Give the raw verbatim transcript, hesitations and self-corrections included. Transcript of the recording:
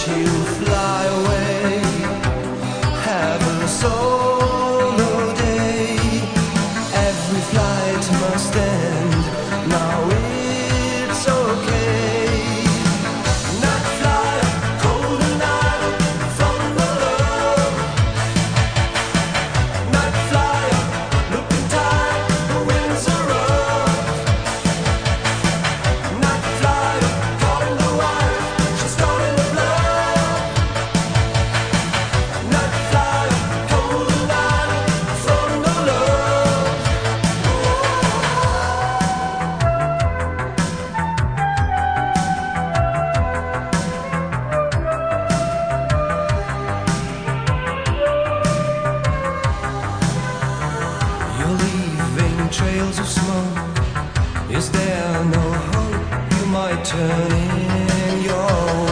you fly away. Have a solo day. Every flight must end. Now it's okay. Night flyer, cold and idle from the love. Night flyer, looking tired, the winds are rough. Night flyer, calling the wife, she's calling the bluff. Night flyer, cold and idle from the love. You're leaving trails of smoke. Is there no hope you might turn in your